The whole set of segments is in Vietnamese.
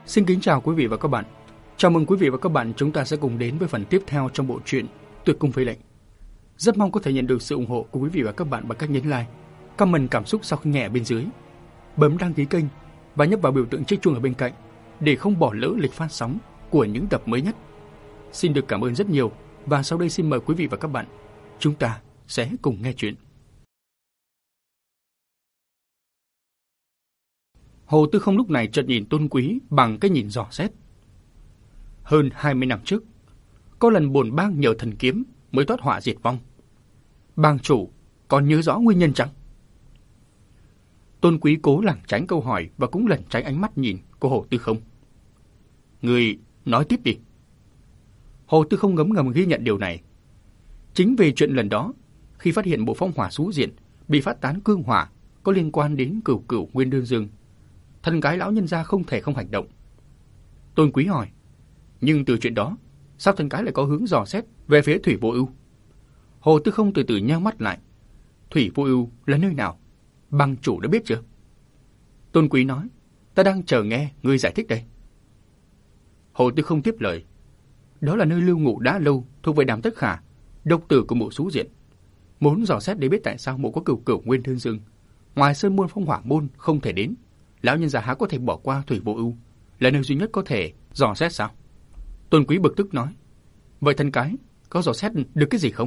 Xin kính chào quý vị và các bạn. Chào mừng quý vị và các bạn, chúng ta sẽ cùng đến với phần tiếp theo trong bộ truyện Tuyệt Cung Phế Lệnh. Rất mong có thể nhận được sự ủng hộ của quý vị và các bạn bằng cách nhấn like, comment cảm xúc sau khi nghe ở bên dưới, bấm đăng ký kênh và nhấp vào biểu tượng chiếc chuông ở bên cạnh để không bỏ lỡ lịch phát sóng của những tập mới nhất. Xin được cảm ơn rất nhiều và sau đây xin mời quý vị và các bạn, chúng ta sẽ cùng nghe chuyện. Hồ Tư Không lúc này chợt nhìn Tôn Quý bằng cái nhìn dò xét. Hơn 20 năm trước, có lần bổn bang nhờ thần kiếm mới thoát họa diệt vong. Bang chủ còn nhớ rõ nguyên nhân chăng? Tôn Quý cố lảng tránh câu hỏi và cũng lẩn tránh ánh mắt nhìn của Hồ Tư Không. Người nói tiếp đi. Hồ Tư Không ngấm ngầm ghi nhận điều này. Chính vì chuyện lần đó, khi phát hiện bộ phong hỏa xú diện bị phát tán cương hỏa có liên quan đến Cửu Cửu Nguyên Đương Dương, thân gái lão nhân gia không thể không hành động. Tôn Quý hỏi, nhưng từ chuyện đó, sao thân gái lại có hướng dò xét về phía Thủy Vô Ưu? Hồ Tư Không từ từ nheo mắt lại. Thủy Vô Ưu là nơi nào? Bang chủ đã biết chưa? Tôn Quý nói, ta đang chờ nghe ngươi giải thích đây. Hồ Tư Không tiếp lời, đó là nơi lưu ngụ đã lâu thuộc về Đàm Tất Khả, độc tử của mộ Xú Diện. Muốn dò xét để biết tại sao mộ có Cửu Cửu Nguyên Đương Dương, ngoài Sơn môn Phong Hỏa môn không thể đến, lão nhân già há có thể bỏ qua Thủy Vô Ưu là nơi duy nhất có thể dò xét sao? Tôn Quý bực tức nói, vậy thân cái có dò xét được cái gì không?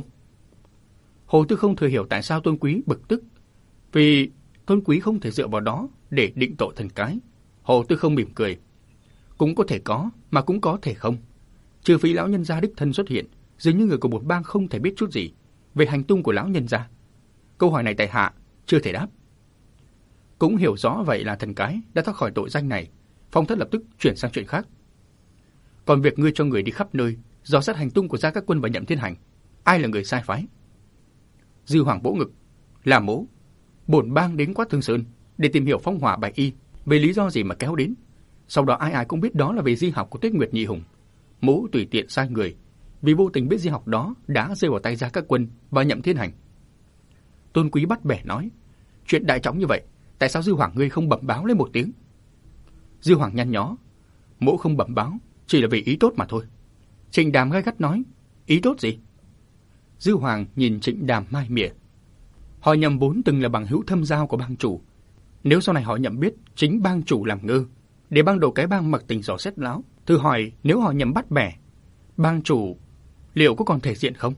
Hồ Tư Không thừa hiểu tại sao Tôn Quý bực tức, vì Tôn Quý không thể dựa vào đó để định tội thân cái. Hồ Tư Không mỉm cười, cũng có thể có mà cũng có thể không. Trừ phi lão nhân gia đích thân xuất hiện, dường như người của một bang không thể biết chút gì về hành tung của lão nhân gia. Câu hỏi này tại hạ chưa thể đáp. Cũng hiểu rõ vậy là thần cái đã thoát khỏi tội danh này, Phong Thất lập tức chuyển sang chuyện khác. Còn việc ngươi cho người đi khắp nơi dò xét hành tung của Gia Các Quân và Nhậm Thiên Hành, ai là người sai phái? Dư Hoàng vỗ ngực, là mỗ. Bổn bang đến Quát Thương Sơn để tìm hiểu phong hỏa bạch y về lý do gì mà kéo đến. Sau đó ai ai cũng biết đó là về di học của Tuyết Nguyệt Nhị Hùng. Mỗ tùy tiện sai người, vì vô tình biết di học đó đã rơi vào tay Gia Các Quân và Nhậm Thiên Hành. Tôn Quý bắt bẻ nói, chuyện đại trọng như vậy, tại sao Dư Hoàng ngươi không bẩm báo lên một tiếng? Dư Hoàng nhăn nhó, mỗ không bẩm báo chỉ là vì ý tốt mà thôi. Trịnh Đàm gay gắt nói, ý tốt gì? Dư Hoàng nhìn Trịnh Đàm mai mỉa. Họ Nhậm vốn từng là bằng hữu thâm giao của bang chủ. Nếu sau này họ Nhậm biết chính bang chủ làm ngơ, để bang đầu cái bang mặc tình dò xét lão, thử hỏi nếu họ Nhậm bắt bẻ, bang chủ liệu có còn thể diện không?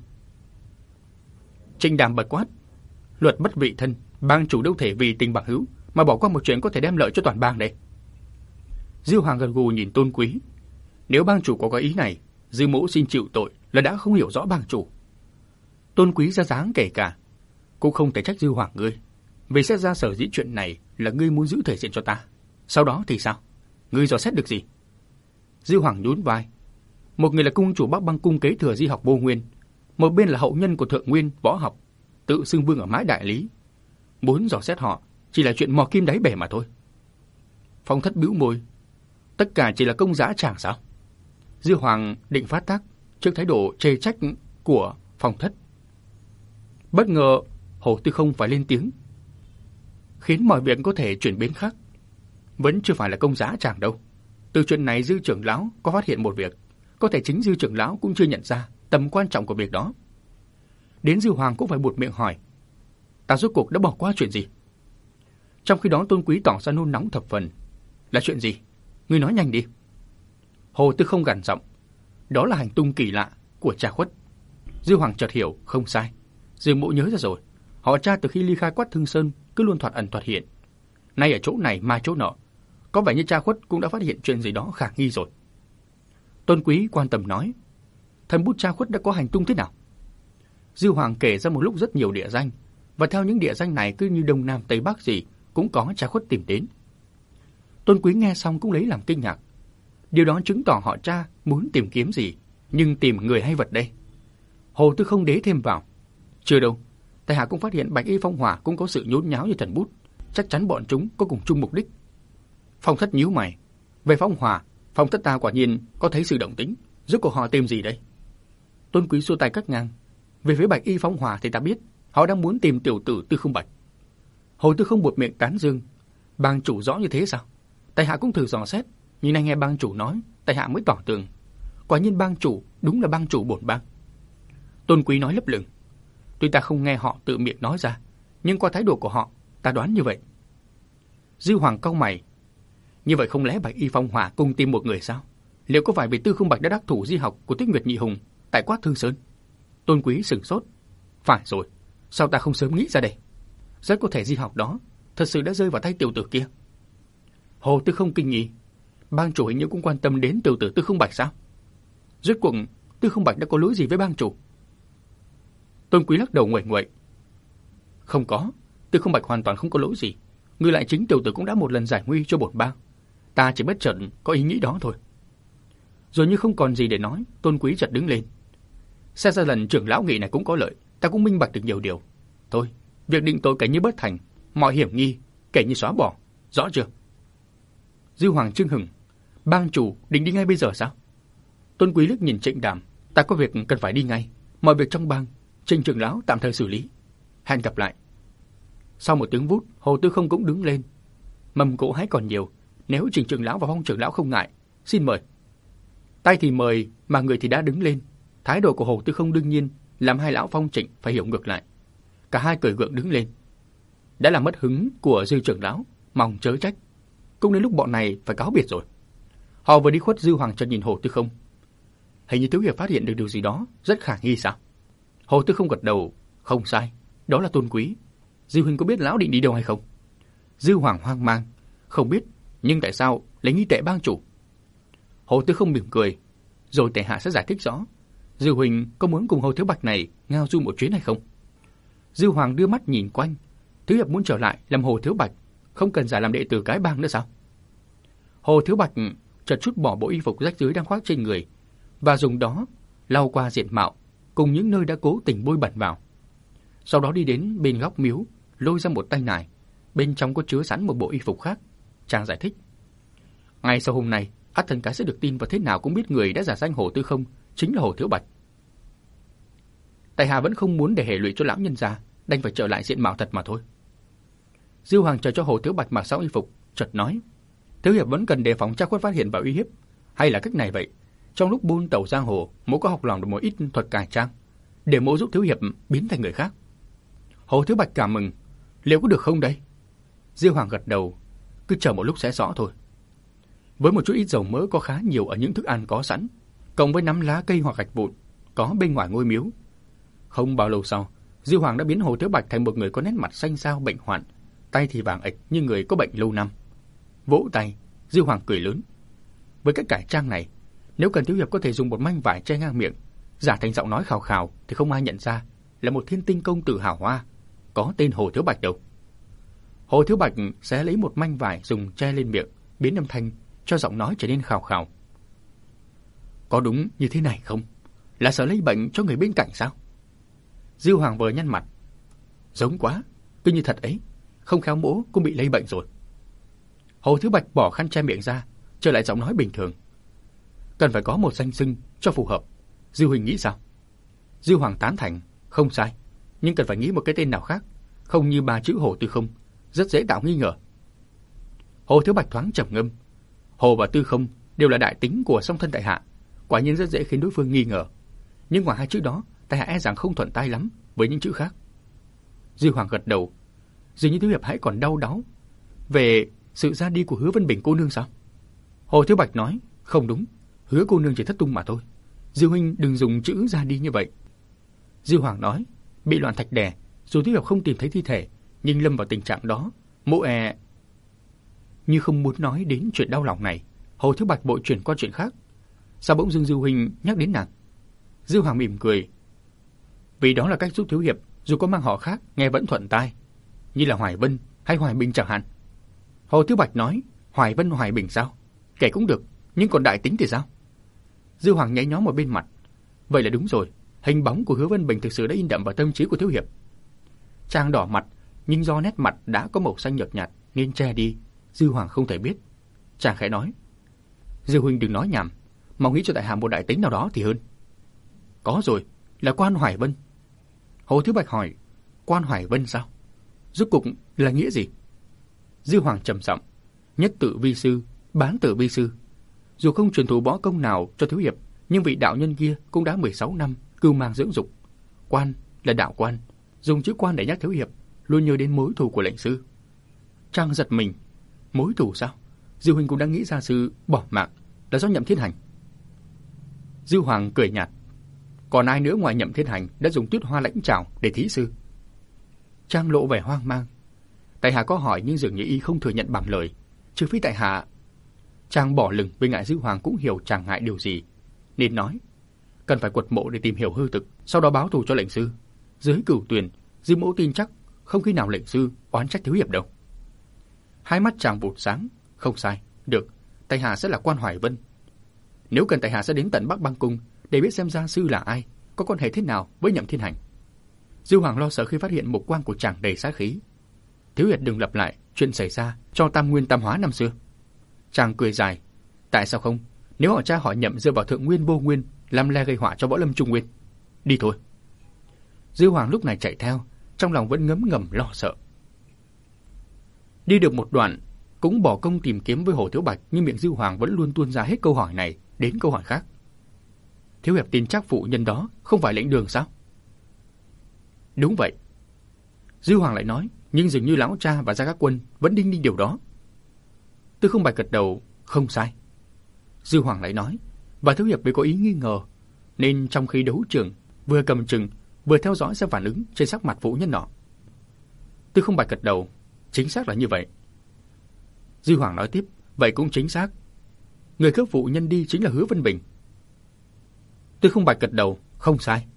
Trịnh Đàm bật quát, luật bất vị thân, bang chủ đâu thể vì tình bằng hữu mà bỏ qua một chuyện có thể đem lợi cho toàn bang đây. Dư Hoàng gật gù nhìn Tôn Quý, nếu bang chủ có cái ý này, Dư mỗ xin chịu tội là đã không hiểu rõ bang chủ. Tôn Quý ra dáng kể cả, cũng không thể trách Dư Hoàng ngươi, vì xét ra sở dĩ chuyện này là ngươi muốn giữ thể diện cho ta. Sau đó thì sao? Ngươi dò xét được gì? Dư Hoàng nhún vai, một người là cung chủ Bắc Băng cung kế thừa di học Vô Nguyên, một bên là hậu nhân của Thượng Nguyên võ học, tự xưng vương ở mãi đại lý. Muốn dò xét họ chỉ là chuyện mò kim đáy bể mà thôi. Phong Thất bĩu môi, tất cả chỉ là công dã tràng sao? Dư Hoàng định phát tác trước thái độ chê trách của Phong Thất. Bất ngờ Hồ Tư Không phải lên tiếng, khiến mọi việc có thể chuyển biến khác. Vẫn chưa phải là công dã tràng đâu. Từ chuyện này Dư trưởng lão có phát hiện một việc, có thể chính Dư trưởng lão cũng chưa nhận ra tầm quan trọng của việc đó. Đến Dư Hoàng cũng phải buột miệng hỏi, ta rốt cuộc đã bỏ qua chuyện gì? Trong khi đó Tôn Quý tỏ ra nôn nóng thập phần. Là chuyện gì? Ngươi nói nhanh đi. Hồ Tư Không gằn giọng, đó là hành tung kỳ lạ của Cha Khuất. Dư Hoàng chợt hiểu, không sai. Dư mỗ nhớ ra rồi, họ Cha từ khi ly khai Quát Thương Sơn cứ luôn thoạt ẩn thoạt hiện. Nay ở chỗ này mai chỗ nọ, có vẻ như Cha Khuất cũng đã phát hiện chuyện gì đó khả nghi rồi. Tôn Quý quan tâm nói, thần bút Cha Khuất đã có hành tung thế nào? Dư Hoàng kể ra một lúc rất nhiều địa danh, và theo những địa danh này cứ như đông nam tây bắc gì cũng có Cha Khuất tìm đến. Tôn Quý nghe xong cũng lấy làm kinh ngạc. Điều đó chứng tỏ họ Cha muốn tìm kiếm gì, nhưng tìm người hay vật đây? Hồ Tư Không đế thêm vào, chưa đâu, tại hạ cũng phát hiện Bạch Y Phong Hỏa cũng có sự nhốn nháo như thần bút, chắc chắn bọn chúng có cùng chung mục đích. Phong Thất nhíu mày, về Phong Hỏa, Phong Thất ta quả nhiên có thấy sự động tĩnh, rốt cuộc họ tìm gì đây? Tôn Quý xua tay cắt ngang, về phía Bạch Y Phong Hỏa thì ta biết, họ đang muốn tìm tiểu tử Tư Không Bạch. Hồ Tư Không buột miệng tán dương, bang chủ rõ như thế sao? Tại hạ cũng thử dò xét, Nhưng nay nghe bang chủ nói, tại hạ mới tỏ tường. Quả nhiên bang chủ đúng là bang chủ bổn bang. Tôn Quý nói lấp lửng. Tuy ta không nghe họ tự miệng nói ra, nhưng qua thái độ của họ, ta đoán như vậy. Dư Hoàng cau mày. Như vậy không lẽ Bạch Y Phong Hỏa cùng tìm một người sao? Liệu có phải vì Tư Không Bạch đã đắc thủ di học của Tuyết Nguyệt Nhị Hùng tại Quát Thương Sơn? Tôn Quý sửng sốt. Phải rồi, sao ta không sớm nghĩ ra đây? Rất có thể di học đó thật sự đã rơi vào tay tiểu tử kia. Hồ Tư Không kinh nghi. Bang chủ hình như cũng quan tâm đến tiểu tử Tư Không Bạch sao? Rốt cuộc Tư Không Bạch đã có lỗi gì với bang chủ? Tôn Quý lắc đầu nguậy nguậy. Không có, Tư Không Bạch hoàn toàn không có lỗi gì. Ngược lại chính tiểu tử cũng đã một lần giải nguy cho bổn bang. Ta chỉ bất chợt có ý nghĩ đó thôi. Rồi như không còn gì để nói, Tôn Quý chợt đứng lên. Xem ra lần trưởng lão nghị này cũng có lợi, ta cũng minh bạch được nhiều điều. Thôi, việc định tội kể như bất thành, mọi hiểm nghi kể như xóa bỏ, rõ chưa? Dư Hoàng chưng hừng. Bang chủ định đi ngay bây giờ sao? Tôn Quý liếc nhìn Trịnh Đàm. Ta có việc cần phải đi ngay. Mọi việc trong bang, Trịnh trưởng lão tạm thời xử lý. Hẹn gặp lại. Sau một tiếng vút, Hồ Tư Không cũng đứng lên. Mầm cỗ hãy còn nhiều. Nếu Trịnh trưởng lão và Phong trưởng lão không ngại, xin mời. Tay thì mời, mà người thì đã đứng lên. Thái độ của Hồ Tư Không đương nhiên làm hai lão Phong Trịnh phải hiểu ngược lại. Cả hai cười gượng đứng lên. Đã làm mất hứng của Dư trưởng lão, mong chớ trách. Cũng đến lúc bọn này phải cáo biệt rồi. Họ vừa đi khuất, Dư Hoàng chợt nhìn Hồ Tư Không. Hình như thiếu hiệp phát hiện được điều gì đó rất khả nghi sao? Hồ Tư Không gật đầu. Không sai, đó là Tôn Quý. Dư huynh có biết lão định đi đâu hay không? Dư Hoàng hoang mang. Không biết, nhưng tại sao lấy nghi tệ bang chủ? Hồ Tư Không mỉm cười. Rồi tại hạ sẽ giải thích rõ. Dư huynh có muốn cùng Hồ Thiếu Bạch này ngao du một chuyến hay không? Dư Hoàng đưa mắt nhìn quanh. Thiếu hiệp muốn trở lại làm Hồ Thiếu Bạch, không cần giải làm đệ tử cái bang nữa sao? Hồ Thiếu Bạch chợt chút bỏ bộ y phục rách rưới đang khoác trên người và dùng đó lau qua diện mạo cùng những nơi đã cố tình bôi bẩn vào. Sau đó đi đến bên góc miếu, lôi ra một tay nải, bên trong có chứa sẵn một bộ y phục khác. Chàng giải thích. Ngay sau hôm nay, ắt thần cái sẽ được tin và thế nào cũng biết người đã giả danh Hồ Tư Không chính là Hồ Thiếu Bạch. Tại hạ vẫn không muốn để hệ lụy cho lão nhân gia, đành phải trở lại diện mạo thật mà thôi. Dư Hoàng chờ cho Hồ Thiếu Bạch mặc xong y phục, chợt nói: Thiếu hiệp vẫn cần đề phòng Trác Khuất phát hiện và uy hiếp, hay là cách này vậy? Trong lúc buôn tẩu giang hồ, mỗ có học lòng được một ít thuật cải trang, để mỗ giúp thiếu hiệp biến thành người khác. Hồ Thiếu Bạch cảm mừng. Liệu có được không đây? Dư Hoàng gật đầu. Cứ chờ một lúc sẽ rõ thôi. Với một chút ít dầu mỡ có khá nhiều ở những thức ăn có sẵn, cộng với nắm lá cây hoặc gạch vụn có bên ngoài ngôi miếu, không bao lâu sau, Dư Hoàng đã biến Hồ Thiếu Bạch thành một người có nét mặt xanh xao bệnh hoạn, tay thì vàng ệch như người có bệnh lâu năm. Vỗ tay, Dư Hoàng cười lớn. Với cách cải trang này, nếu cần thiếu hiệp có thể dùng một manh vải che ngang miệng, giả thành giọng nói khào khào thì không ai nhận ra là một thiên tinh công tử hào hoa có tên Hồ Thiếu Bạch đâu. Hồ Thiếu Bạch sẽ lấy một manh vải dùng che lên miệng, biến âm thanh cho giọng nói trở nên khào khào. Có đúng như thế này không? Là sợ lây bệnh cho người bên cạnh sao? Dư Hoàng vừa nhăn mặt. Giống quá, cứ như thật ấy, không khéo mỗ cũng bị lây bệnh rồi. Hồ Thiếu Bạch bỏ khăn che miệng ra, trở lại giọng nói bình thường. Cần phải có một danh xưng cho phù hợp. Dư huynh nghĩ sao? Dư Hoàng tán thành. Không sai, nhưng cần phải nghĩ một cái tên nào khác, không như ba chữ Hồ Tư Không, rất dễ tạo nghi ngờ. Hồ Thiếu Bạch thoáng trầm ngâm. Hồ và Tư Không đều là đại tính của song thân tại hạ, quả nhiên rất dễ khiến đối phương nghi ngờ. Nhưng ngoài hai chữ đó, tại hạ e rằng không thuận tay lắm với những chữ khác. Dư Hoàng gật đầu. Dường như thiếu hiệp hãy còn đau đáu về sự ra đi của Hứa Vân Bình cô nương sao? Hồ Thiếu Bạch nói. Không đúng, Hứa cô nương chỉ thất tung mà thôi. Dư huynh đừng dùng chữ ra đi như vậy. Dư Hoàng nói. Bị loạn thạch đè, dù thiếu hiệp không tìm thấy thi thể, nhưng lâm vào tình trạng đó, mỗ như không muốn nói đến chuyện đau lòng này. Hồ Thiếu Bạch vội chuyển qua chuyện khác. Sao bỗng dưng Dư huynh nhắc đến nàng? Dư Hoàng mỉm cười. Vì đó là cách giúp thiếu hiệp, dù có mang họ khác nghe vẫn thuận tai, như là Hoài Vân hay Hoài Bình chẳng hạn. Hồ Thiếu Bạch nói. Hoài Vân Hoài Bình sao? Kể cũng được, nhưng còn đại tính thì sao? Dư Hoàng nháy nhó một bên mặt. Vậy là đúng rồi, hình bóng của Hứa Vân Bình thực sự đã in đậm vào tâm trí của thiếu hiệp. Chàng đỏ mặt, nhưng do nét mặt đã có màu xanh nhợt nhạt nên che đi, Dư Hoàng không thể biết. Chàng khẽ nói. Dư huynh đừng nói nhảm, mong nghĩ cho tại hạ một đại tính nào đó thì hơn. Có rồi, là Quan Hoài Vân. Hồ Thiếu Bạch hỏi. Quan Hoài Vân sao? Rốt cuộc là nghĩa gì? Dư Hoàng trầm giọng. Nhất tự vi sư, bán tự vi sư, Dù không truyền thụ võ công nào cho thiếu hiệp, nhưng vị đạo nhân kia cũng đã 16 năm cưu mang dưỡng dục. Quan là đạo quan, dùng chữ quan để nhắc thiếu hiệp luôn nhớ đến mối thù của lệnh sư. Chàng giật mình, mối thù sao? Diêu huynh cũng đã nghĩ ra sự bỏ mạng là do Nhậm Thiên Hành. Diêu Hoàng cười nhạt, còn ai nữa ngoài Nhậm Thiên Hành đã dùng tuyết hoa lãnh trảo để thí sư? Chàng lộ vẻ hoang mang. Tại hạ có hỏi nhưng dường như y không thừa nhận bằng lời, trừ phi tại hạ. Chàng bỏ lửng vì ngại Diêu Hoàng cũng hiểu chàng ngại điều gì, nên nói cần phải quật mộ để tìm hiểu hư thực, sau đó báo thù cho lệnh sư. Dưới Cửu Tuyền, Diêu mẫu tin chắc không khi nào lệnh sư oán trách thiếu hiệp đâu. Hai mắt chàng vụt sáng, không sai, được, tại hạ sẽ là Quan Hoài Vân. Nếu cần tại hạ sẽ đến tận Bắc Băng Cung để biết xem gia sư là ai, có quan hệ thế nào với Nhậm Thiên Hành. Diêu Hoàng lo sợ khi phát hiện mục quang của chàng đầy sát khí. Thiếu hiệp đừng lặp lại chuyện xảy ra cho Tam Nguyên Tam Hóa năm xưa. Chàng cười dài, tại sao không? Nếu họ cha họ Nhậm rơi vào Thượng Nguyên Vô Nguyên, làm le gây họa cho võ lâm Trung Nguyên. Đi thôi. Diêu Hoàng lúc này chạy theo, trong lòng vẫn ngấm ngầm lo sợ. Đi được một đoạn, cũng bỏ công tìm kiếm với Hồ Thiếu Bạch, nhưng miệng Diêu Hoàng vẫn luôn tuôn ra hết câu hỏi này đến câu hỏi khác. Thiếu hiệp tin chắc phụ nhân đó không phải lệnh đường sao? Đúng vậy. Diêu Hoàng lại nói, nhưng dường như lão cha và Gia Các Quân vẫn đinh ninh điều đó. Tư Không Bạch gật đầu, không sai. Diêu Hoàng lại nói, và thiếu hiệp vì có ý nghi ngờ, nên trong khi đấu trường vừa cầm chừng vừa theo dõi xem phản ứng trên sắc mặt phụ nhân nọ. Tư Không Bạch gật đầu, chính xác là như vậy. Diêu Hoàng nói tiếp, vậy cũng chính xác. Người cướp phụ nhân đi chính là Hứa Vân Bình. Tư Không Bạch gật đầu, không sai.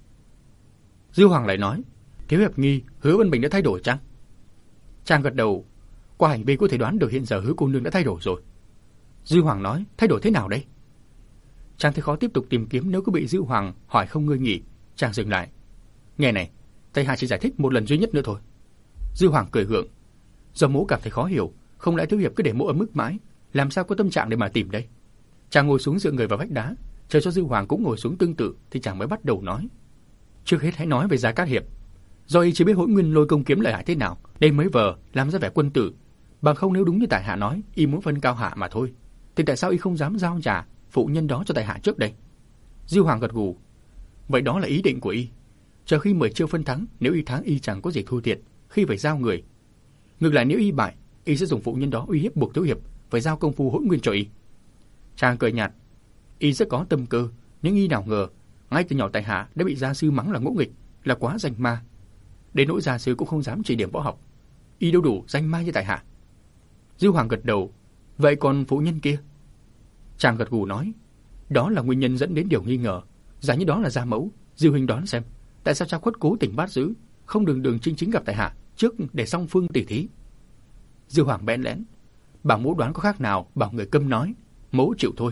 Diêu Hoàng lại nói, thiếu hiệp nghi Hứa Vân Bình đã thay đổi chăng? Chàng gật đầu, qua hành vi có thể đoán được hiện giờ Hứa cô nương đã thay đổi rồi. Diêu Hoàng nói, thay đổi thế nào đây? Chàng thấy khó tiếp tục tìm kiếm, nếu cứ bị Diêu Hoàng hỏi không ngơi nghỉ. Chàng dừng lại. Nghe này, Tây Hạ chỉ giải thích một lần duy nhất nữa thôi. Diêu Hoàng cười gượng, do mỗ cảm thấy khó hiểu, không lẽ thiếu hiệp cứ để mỗ ấm ức mãi, làm sao có tâm trạng để mà tìm đây? Chàng ngồi xuống dựa người vào vách đá, chờ cho Diêu Hoàng cũng ngồi xuống tương tự thì chàng mới bắt đầu nói. Trước hết hãy nói về Gia Cát hiệp. Do y chỉ biết Hỗn Nguyên Lôi Công kiếm lợi hại thế nào, đây mới vờ làm ra vẻ quân tử, bằng không nếu đúng như tại hạ nói, y muốn phân cao hạ mà thôi, thì tại sao y không dám giao trả phụ nhân đó cho tại hạ trước đây? Diêu Hoàng gật gù, vậy đó là ý định của y. Chờ khi 10 chiêu phân thắng, nếu y thắng y chẳng có gì thua thiệt khi phải giao người. Ngược lại nếu y bại, y sẽ dùng phụ nhân đó uy hiếp buộc thiếu hiệp phải giao công phu Hỗn Nguyên cho y. Chàng cười nhạt, y rất có tâm cơ, nhưng y nào ngờ ngay từ nhỏ tại hạ đã bị gia sư mắng là ngỗ nghịch, là quá danh ma. Đến nỗi gia sư cũng không dám chỉ điểm võ học. Y đâu đủ danh ma như tại hạ. Diêu Hoàng gật đầu, vậy còn phụ nhân kia? Chàng gật gù nói, đó là nguyên nhân dẫn đến điều nghi ngờ. Giả như đó là gia mẫu, Diêu huynh đoán xem, tại sao cha Khuất cố tình bắt giữ, không đường đường chính chính gặp tại hạ trước để song phương tỉ thí? Diêu Hoàng bẽn lẽn, bảo mỗ đoán có khác nào bảo người câm nói, mỗ chịu thôi.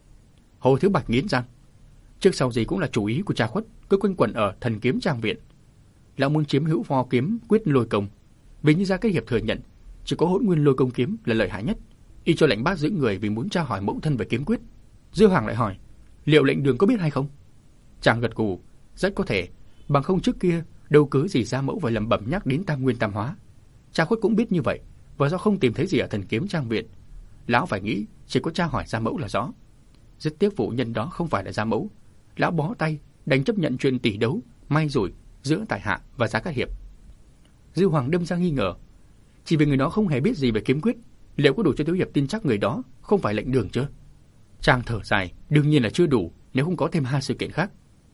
Hồ Thiếu Bạch nghiến răng, trước sau gì cũng là chủ ý của cha Khuất, cứ quanh quẩn ở Thần Kiếm Trang viện. Lão muốn chiếm hữu Võ Kiếm Quyết Lôi Công, vì như Gia Cát hiệp thừa nhận, chỉ có Hỗn Nguyên Lôi Công kiếm là lợi hại nhất. Y cho lệnh bắt giữ người vì muốn tra hỏi mẫu thân về kiếm quyết. Diêu Hoàng lại hỏi, liệu lệnh đường có biết hay không? Chàng gật gù, rất có thể, bằng không trước kia đâu cớ gì gia mẫu phải lẩm bẩm nhắc đến Tam Nguyên Tam Hóa. Cha Khuất cũng biết như vậy, và do không tìm thấy gì ở Thần Kiếm Trang viện, lão phải nghĩ chỉ có tra hỏi gia mẫu là rõ. Rất tiếc phụ nhân đó không phải là gia mẫu, lão bó tay đành chấp nhận chuyện tỷ đấu may rủi giữa tại hạ và Gia Cát hiệp. Diêu Hoàng đâm ra nghi ngờ, chỉ vì người đó không hề biết gì về kiếm quyết, liệu có đủ cho thiếu hiệp tin chắc người đó không phải lệnh đường chưa? Chàng thở dài, đương nhiên là chưa đủ, nếu không có thêm 2 sự kiện khác.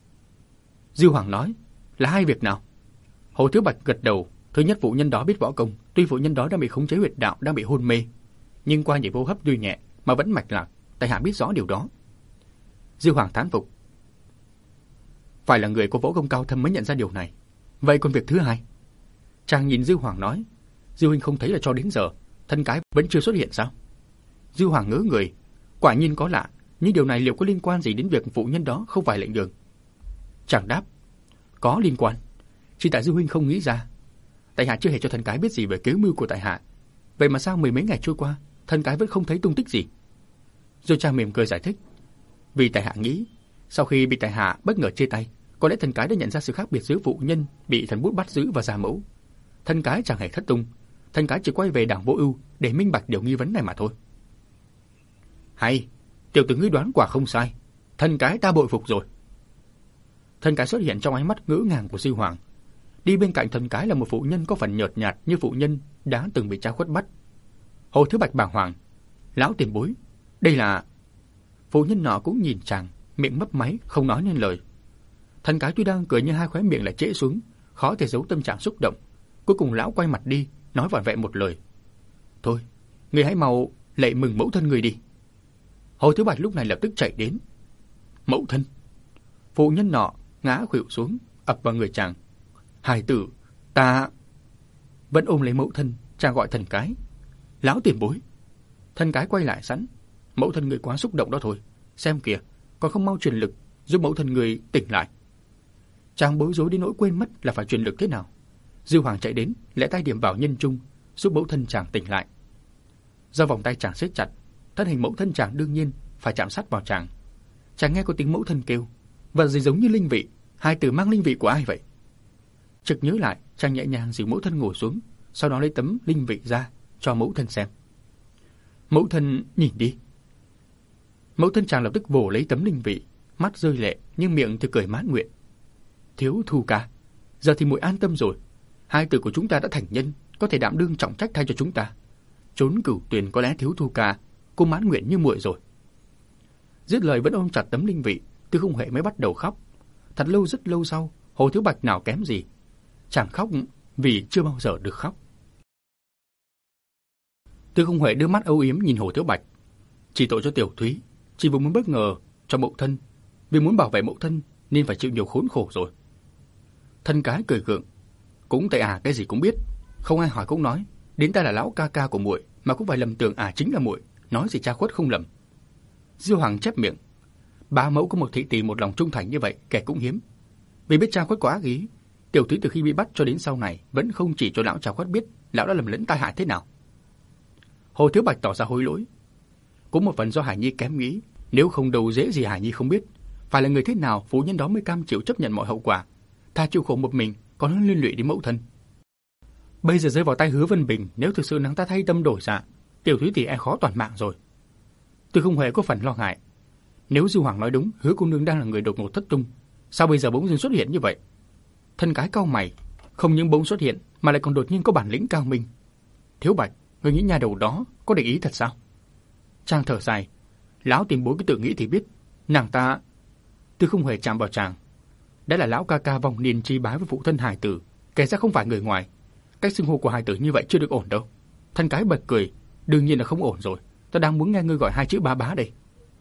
Diêu Hoàng nói, là 2 việc nào? Hồ Thiếu Bạch gật đầu, thứ nhất phụ nhân đó biết võ công, tuy phụ nhân đó đang bị khống chế huyệt đạo, đang bị hôn mê, nhưng qua nhịp hô hấp tuy nhẹ mà vẫn mạch lạc, tại hạ biết rõ điều đó. Diêu Hoàng thán phục, phải là người có võ công cao thâm mới nhận ra điều này. Vậy còn việc thứ 2? Chàng nhìn Diêu Hoàng nói, Diêu huynh không thấy là cho đến giờ thân cái vẫn chưa xuất hiện sao? Diêu Hoàng ngớ người, quả nhiên có lạ, nhưng điều này liệu có liên quan gì đến việc phụ nhân đó không phải lệnh đường? Chàng đáp, có liên quan, chỉ tại Diêu huynh không nghĩ ra. Tại hạ chưa hề cho thân cái biết gì về kế mưu của tại hạ, vậy mà sao 10 mấy ngày trôi qua, thân cái vẫn không thấy tung tích gì? Rồi chàng mỉm cười giải thích, vì tại hạ nghĩ, sau khi bị tại hạ bất ngờ chia tay, có lẽ thân cái đã nhận ra sự khác biệt giữa phụ nhân bị thần bút bắt giữ và gia mẫu. Thân cái chẳng hề thất tung, thân cái chỉ quay về đảng Vô Ưu để minh bạch điều nghi vấn này mà thôi. Hay, Tiểu tử ngươi đoán quả không sai, thân cái ta bội phục rồi. Thân cái xuất hiện trong ánh mắt ngỡ ngàng của Dư Hoàng. Đi bên cạnh thân cái là một phụ nhân có phần nhợt nhạt như phụ nhân đã từng bị cha khuất bắt. Hồ Thiếu Bạch bàng hoàng, lão tiền bối, đây là... Phụ nhân nọ cũng nhìn chàng, miệng mấp máy không nói nên lời. Thân cái tuy đang cười nhưng hai khóe miệng lại trễ xuống, khó thể giấu tâm trạng xúc động. Cuối cùng lão quay mặt đi, nói vỏn vẹn một lời: thôi, người hãy mau lạy mừng mẫu thân người đi. Hồ Thiếu Bạch lúc này lập tức chạy đến. Mẫu thân? Phụ nhân nọ ngã khuỵu xuống, ập vào người chàng. Hài tử, ta... Vẫn ôm lấy mẫu thân, chàng gọi thần cái: lão tiền bối. Thần cái quay lại sẵn: mẫu thân người quá xúc động đó thôi, xem kìa, còn không mau truyền lực giúp mẫu thân người tỉnh lại. Chàng bối rối đến nỗi quên mất là phải truyền lực thế nào. Dư Hoàng chạy đến, lẽ tay điểm vào nhân trung, giúp mẫu thân chàng tỉnh lại. Do vòng tay chàng siết chặt, thân hình mẫu thân chàng đương nhiên phải chạm sát vào chàng. Chàng nghe có tiếng mẫu thân kêu, và gì giống như linh vị. Hai từ mang linh vị của ai vậy? Chợt nhớ lại, chàng nhẹ nhàng dìu mẫu thân ngồi xuống, sau đó lấy tấm linh vị ra cho mẫu thân xem. Mẫu thân nhìn đi. Mẫu thân chàng lập tức vồ lấy tấm linh vị, mắt rơi lệ nhưng miệng thì cười mãn nguyện. Thiếu Thu ca, giờ thì muội an tâm rồi. Hai tử của chúng ta đã thành nhân, có thể đảm đương trọng trách thay cho chúng ta. Trốn Cửu Tuyền có lẽ thiếu Thu ca, cô mãn nguyện như muội rồi. Dứt lời vẫn ôm chặt tấm linh vị, Tư Không Huệ mới bắt đầu khóc. Thật lâu, rất lâu sau, Hồ Thiếu Bạch nào kém gì. Chàng khóc vì chưa bao giờ được khóc. Tư Không Huệ đưa mắt âu yếm nhìn Hồ Thiếu Bạch. Chỉ tội cho Tiểu Thúy, chỉ vừa muốn bất ngờ cho mẫu thân, vì muốn bảo vệ mẫu thân nên phải chịu nhiều khốn khổ rồi. Thân cái cười gượng, cũng tại cái gì cũng biết, không ai hỏi cũng nói, đến ta là lão ca ca của muội mà cũng phải lầm tưởng chính là muội, nói gì cha khuất không lầm. Diêu Hoàng chép miệng, bá mẫu có một thị tỷ một lòng trung thành như vậy, kẻ cũng hiếm. Vì biết cha khuất có ác ý, Tiểu Thúy từ khi bị bắt cho đến sau này vẫn không chỉ cho lão cha khuất biết lão đã lầm lẫn tai hại thế nào. Hồ Thiếu Bạch tỏ ra hối lỗi, cũng một phần do Hải Nhi kém nghĩ, nếu không đâu dễ gì Hải Nhi không biết, phải là người thế nào phu nhân đó mới cam chịu chấp nhận mọi hậu quả, tha chịu khổ một mình, còn liên lụy đến mẫu thân. Bây giờ rơi vào tay Hứa Vân Bình, nếu thực sự nàng ta thay tâm đổi dạ, Tiểu Thúy thì khó toàn mạng rồi. Tư Không Huệ có phần lo ngại, nếu Dư Hoàng nói đúng, Hứa cô nương đang là người đột ngột thất tung, sao bây giờ bỗng dưng xuất hiện như vậy? Thân cái cau mày, không những bỗng xuất hiện mà lại còn đột nhiên có bản lĩnh cao minh. Thiếu Bạch, người nghĩ nhà đầu đó có để ý thật sao? Chàng thở dài, lão tiền bối cứ tự nghĩ thì biết, nàng ta... Tư Không Huệ chạm vào chàng, đã là lão ca ca vong niên chi bái với phụ thân hài tử, kẻ ra không phải người ngoài, cách xưng hô của hài tử như vậy chưa được ổn đâu. Thân cái bật cười, đương nhiên là không ổn rồi, ta đang muốn nghe ngươi gọi hai chữ bá bá đây.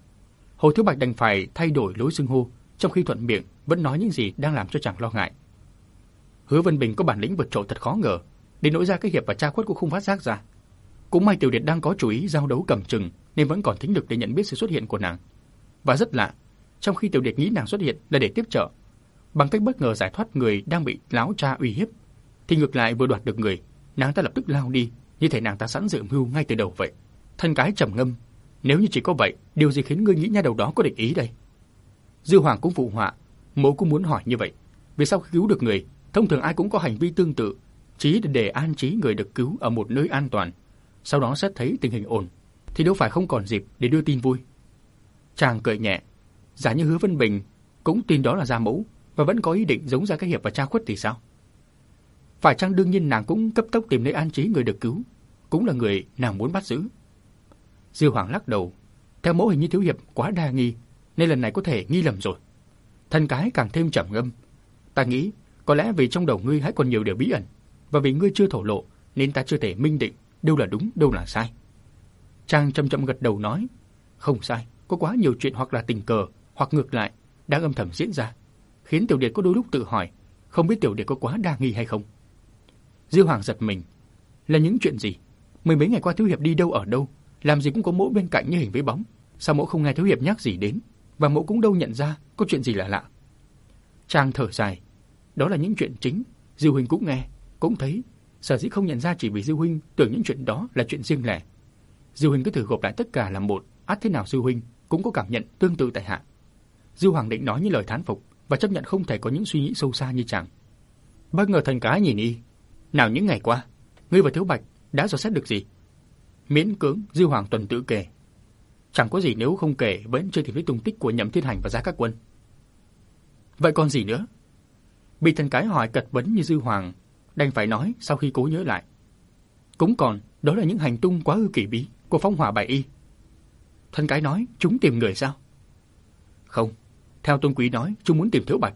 Hồ Thiếu Bạch đành phải thay đổi lối xưng hô, trong khi thuận miệng vẫn nói những gì đang làm cho chàng lo ngại. Hứa Vân Bình có bản lĩnh vượt trội thật khó ngờ, đến nỗi ra cái hiệp và cha khuất cũng không phát giác ra. Cũng may Tiểu Điệt đang có chú ý giao đấu cầm chừng nên vẫn còn thính lực để nhận biết sự xuất hiện của nàng. Và rất lạ, trong khi Tiểu Điệt nghĩ nàng xuất hiện là để tiếp trợ, bằng cách bất ngờ giải thoát người đang bị láo cha uy hiếp, thì ngược lại vừa đoạt được người, nàng ta lập tức lao đi, như thể nàng ta sẵn dự mưu ngay từ đầu vậy. Thân cái trầm ngâm, nếu như chỉ có vậy, điều gì khiến ngươi nghĩ nha đầu đó có địch ý đây? Dư Hoàng cũng phụ họa, mẫu cũng muốn hỏi như vậy, vì sau khi cứu được người, thông thường ai cũng có hành vi tương tự, chỉ để an trí người được cứu ở một nơi an toàn, sau đó xét thấy tình hình ổn, thì đâu phải không còn dịp để đưa tin vui. Chàng cười nhẹ, giả như Hứa Vân Bình cũng tin đó là gia mẫu và vẫn có ý định giống Gia Cái Hiệp và cha khuất thì sao? Phải chăng đương nhiên nàng cũng cấp tốc tìm nơi an trí người được cứu, cũng là người nàng muốn bắt giữ. Dư Hoàng lắc đầu, theo mẫu hình như thiếu hiệp quá đa nghi, nên lần này có thể nghi lầm rồi. Thân cái càng thêm trầm ngâm, ta nghĩ có lẽ vì trong đầu ngươi hãy còn nhiều điều bí ẩn, và vì ngươi chưa thổ lộ nên ta chưa thể minh định đâu là đúng đâu là sai. Chàng chậm chậm gật đầu nói, không sai, có quá nhiều chuyện hoặc là tình cờ hoặc ngược lại đang âm thầm diễn ra, khiến Tiểu Điệt có đôi lúc tự hỏi, không biết Tiểu Điệt có quá đa nghi hay không. Dư Hoàng giật mình, là những chuyện gì? Mười mấy ngày qua thiếu hiệp đi đâu ở đâu, làm gì cũng có mẫu bên cạnh như hình với bóng, sao mẫu không nghe thiếu hiệp nhắc gì đến, và mẫu cũng đâu nhận ra có chuyện gì lạ lạ. Chàng thở dài, đó là những chuyện chính, Dư huynh cũng nghe, cũng thấy, sở dĩ không nhận ra chỉ vì Dư huynh tưởng những chuyện đó là chuyện riêng lẻ. Dư huynh cứ thử gộp lại tất cả làm một, ắt thế nào Dư huynh cũng có cảm nhận tương tự tại hạ. Dư Hoàng định nói những lời thán phục và chấp nhận không thể có những suy nghĩ sâu xa như chàng. Bất ngờ thần cái nhìn y, nào những ngày qua, ngươi và Thiếu Bạch đã dò xét được gì? Miễn cưỡng Dư Hoàng tuần tự kể. Chẳng có gì nếu không kể vẫn chưa tìm thấy tung tích của Nhậm Thiên Hành và Gia Các Quân. Vậy còn gì nữa? Bị thần cái hỏi cật vấn như Dư Hoàng, đành phải nói sau khi cố nhớ lại. Cũng còn, đó là những hành tung quá ư kỳ bí của Phong Hỏa Bảy Y. Thần cái nói, chúng tìm người sao? Không, theo Tôn Quý nói, chúng muốn tìm Thiếu Bạch.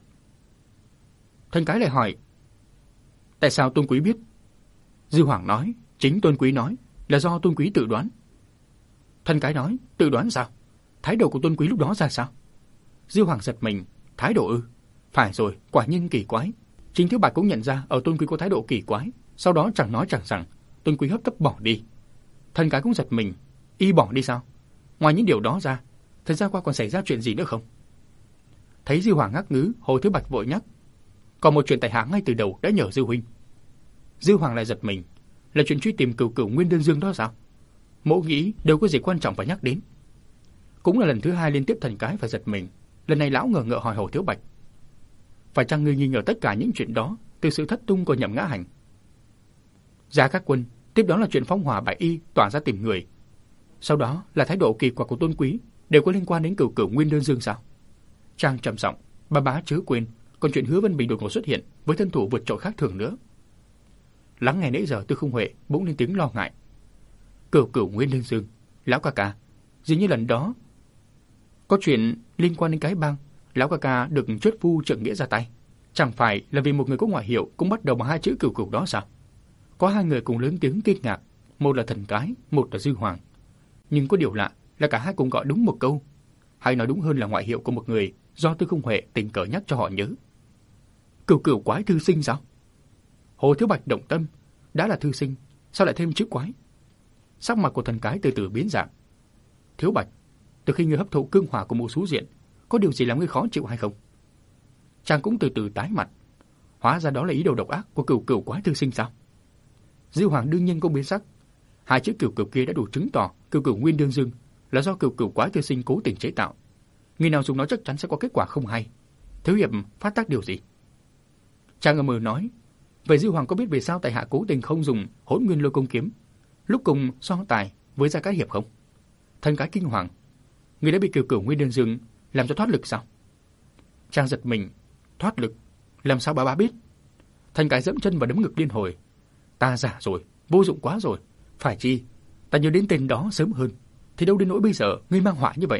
Thần cái lại hỏi, tại sao Tôn Quý biết? Dư Hoàng nói, chính Tôn Quý nói, là do Tôn Quý tự đoán. Thần cái nói, tự đoán sao? Thái độ của Tôn Quý lúc đó ra sao? Dư Hoàng giật mình, thái độ ư? Phải rồi, quả nhiên kỳ quái. Chính Thiếu Bạch cũng nhận ra ở Tôn Quý có thái độ kỳ quái, sau đó chẳng nói chẳng rằng, Tôn Quý hấp tấp bỏ đi. Thần cái cũng giật mình, y bỏ đi sao? Ngoài những điều đó ra, thời gian qua còn xảy ra chuyện gì nữa không? Thấy Dư Hoàng ngắc ngứ, Hồ Thiếu Bạch vội nhắc, còn một chuyện tại hạ ngay từ đầu đã nhờ Dư huynh. Dư Hoàng lại giật mình, là chuyện truy tìm cửu cửu Nguyên Đơn Dương đó sao? Mỗ nghĩ đâu có gì quan trọng phải nhắc đến. Cũng là lần thứ hai liên tiếp thần cái phải giật mình. Lần này lão ngờ ngợ hỏi Hồ Thiếu Bạch, phải chăng ngươi nghi ngờ tất cả những chuyện đó từ sự thất tung của Nhậm Ngã Hành? Gia Các Quân, tiếp đó là chuyện Phong Hỏa Bảy Y tỏa ra tìm người, sau đó là thái độ kỳ quặc của Tôn Quý, đều có liên quan đến cửu cửu Nguyên Đơn Dương sao? Trang trầm giọng, bà bá chớ quên, còn chuyện Hứa Vân Bình đột ngột xuất hiện với thân thủ vượt trội khác thường nữa. Lắng nghe nãy giờ Tư Không Huệ bỗng lên tiếng lo ngại. Cửu cửu Nguyên Đơn Dương, lão ca ca, dường như lần đó có chuyện liên quan đến cái bang, lão ca ca được chốt phu trượng nghĩa ra tay, chẳng phải là vì một người có ngoại hiệu cũng bắt đầu bằng hai chữ cửu cửu đó sao? Có hai người cùng lớn tiếng kinh ngạc, một là thần cái, một là Dư Hoàng. Nhưng có điều lạ là cả hai cùng gọi đúng một câu, hay nói đúng hơn là ngoại hiệu của một người do Tư Không Huệ tình cờ nhắc cho họ nhớ. Cửu cửu quái thư sinh sao? Hồ Thiếu Bạch động tâm, đã là thư sinh, sao lại thêm chữ quái? Sắc mặt của thần cái từ từ biến dạng. Thiếu Bạch, từ khi ngươi hấp thụ cương hỏa của Mộ Xú Diện, có điều gì làm ngươi khó chịu hay không? Chàng cũng từ từ tái mặt. Hóa ra đó là ý đồ độc ác của cửu cửu quái thư sinh sao? Dư Hoàng đương nhiên cũng biến sắc. Hai chữ cửu cửu kia đã đủ chứng tỏ cửu cửu Nguyên Đơn Dương là do cửu cửu quái thư sinh cố tình chế tạo. Người nào dùng nó chắc chắn sẽ có kết quả không hay. Thiếu hiệp phát tác điều gì? Chàng ngờ mờ nói, vậy Dư Hoàng có biết vì sao tại hạ cố tình không dùng Hỗn Nguyên Lôi Công kiếm, lúc cùng so tài với Gia Cái hiệp không? Thần cái kinh hoàng, người đã bị cửu cửu Nguyên Đơn Dương làm cho thoát lực sao? Chàng giật mình, thoát lực? Làm sao bà biết? Thần cái dẫm chân và đấm ngực liên hồi. Ta giả rồi, vô dụng quá rồi. Phải chi, ta nhớ đến tên đó sớm hơn, thì đâu đến nỗi bây giờ ngươi mang họa như vậy.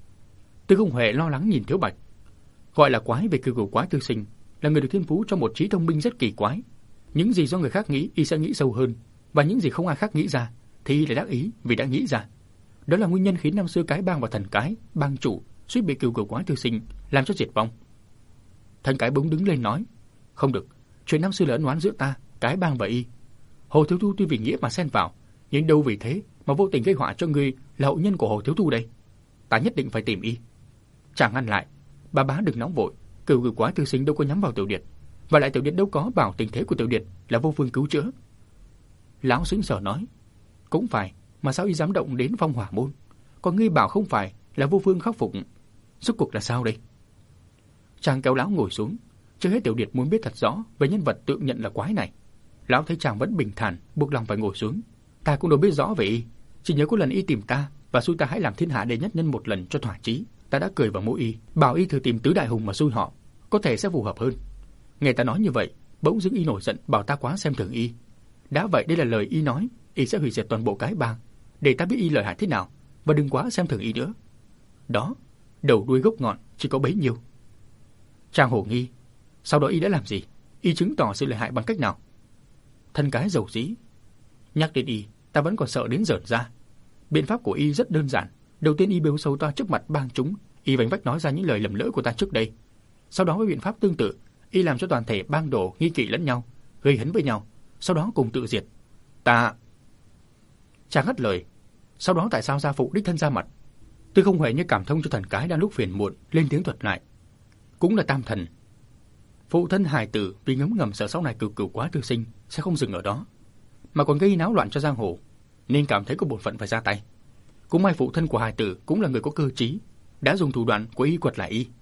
Tư Không Huệ lo lắng nhìn Thiếu Bạch. Gọi là quái về cửu cửu quái thư sinh là người được thiên phú cho một trí thông minh rất kỳ quái. Những gì do người khác nghĩ y sẽ nghĩ sâu hơn, và những gì không ai khác nghĩ ra thì y lại đắc ý vì đã nghĩ ra. Đó là nguyên nhân khiến năm xưa cái bang và thần cái bang chủ suýt bị cửu cửu quái thư sinh làm cho diệt vong. Thần cái bỗng đứng lên nói, không được, chuyện năm xưa là ân oán giữa ta, cái bang và y. Hồ Thiếu Thu tuy vì nghĩa mà xen vào, nhưng đâu vì thế mà vô tình gây họa cho ngươi là hậu nhân của Hồ Thiếu Thu đây. Ta nhất định phải tìm y. Chàng ngăn lại, bà bá đừng nóng vội, cửu cửu quái thư sinh đâu có nhắm vào Tiểu Điệt, và lại Tiểu Điệt đâu có bảo tình thế của Tiểu Điệt là vô phương cứu chữa. Lão sững sờ nói, cũng phải, mà sao y dám động đến Phong Hỏa môn? Còn ngươi bảo không phải là vô phương khắc phục, rốt cuộc là sao đây? Chàng kéo lão ngồi xuống, chưa hết Tiểu Điệt muốn biết thật rõ về nhân vật tự nhận là quái này. Lão thấy chàng vẫn bình thản, buộc lòng phải ngồi xuống. Ta cũng đâu biết rõ về y, chỉ nhớ có lần y tìm ta và xui ta hãy làm thiên hạ đệ nhất nhân một lần cho thỏa chí. Ta đã cười vào mũi y, bảo y thử tìm tứ đại hùng mà xui họ, có thể sẽ phù hợp hơn. Nghe ta nói như vậy, bỗng dưng y nổi giận bảo ta quá xem thường y. Đã vậy đây là lời y nói, y sẽ hủy diệt toàn bộ cái bang, để ta biết y lợi hại thế nào, và đừng quá xem thường y nữa. Đó, đầu đuôi gốc ngọn chỉ có bấy nhiêu. Chàng hổ nghi, sau đó y đã làm gì? Y chứng tỏ sự lợi hại bằng cách nào? Thân cái dầu dĩ, nhắc đến y, ta vẫn còn sợ đến rợn ra. Biện pháp của y rất đơn giản. Đầu tiên y bêu xấu ta trước mặt bang chúng, y vánh vách nói ra những lời lầm lỡ của ta trước đây. Sau đó với biện pháp tương tự, y làm cho toàn thể bang đồ nghi kỵ lẫn nhau, gây hấn với nhau, sau đó cùng tự diệt. Ta... Chàng ngắt lời. Sau đó tại sao gia phụ đích thân ra mặt? Tư Không Huệ như cảm thông cho thần cái đang lúc phiền muộn, lên tiếng thuật lại. Cũng là tam thần. Phụ thân hài tử vì ngấm ngầm sợ sau này cửu cửu quá thư sinh sẽ không dừng ở đó, mà còn gây náo loạn cho giang hồ, nên cảm thấy có bổn phận phải ra tay. Cũng may phụ thân của hài tử cũng là người có cơ trí, đã dùng thủ đoạn của y quật lại y.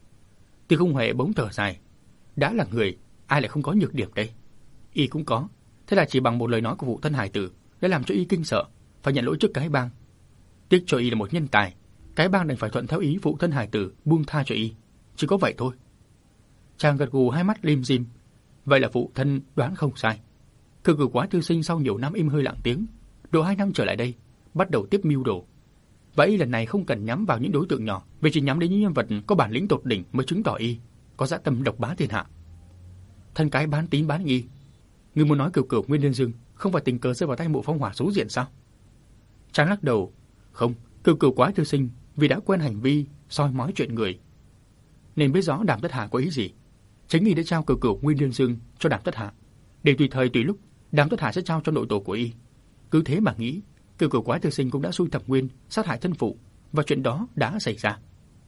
Tư Không Huệ bỗng thở dài. Đã là người, ai lại không có nhược điểm đây? Y cũng có, thế là chỉ bằng một lời nói của phụ thân hài tử đã làm cho y kinh sợ, phải nhận lỗi trước cái bang. Tiếc cho y là một nhân tài, cái bang đành phải thuận theo ý phụ thân hài tử buông tha cho y, chỉ có vậy thôi. Chàng gật gù, hai mắt lim dim. Vậy là phụ thân đoán không sai. Cử cử quái thư sinh sau nhiều năm im hơi lặng tiếng, độ 2 năm trở lại đây, bắt đầu tiếp mưu đồ. Và y lần này không cần nhắm vào những đối tượng nhỏ, vì chỉ nhắm đến những nhân vật có bản lĩnh tột đỉnh mới chứng tỏ y có dã tâm độc bá thiên hạ. Thân cái bán tín bán nghi, người muốn nói Cửu Nguyên Liên Dương không phải tình cờ rơi vào tay Mộ Phong Hỏa số diện sao? Chàng lắc đầu, không, Cửu quái thư sinh vì đã quen hành vi soi mói chuyện người, nên biết rõ Đàm Tất Hạ có ý gì. Chính y đã trao Cửu Nguyên Liên Dương cho Đàm Tất Hạ, để tùy thời tùy lúc Đàm Tất Hạ sẽ trao cho nội tổ của y. Cứ thế mà nghĩ, Cửu quái thư sinh cũng đã xui Thẩm Nguyên sát hại thân phụ, và chuyện đó đã xảy ra.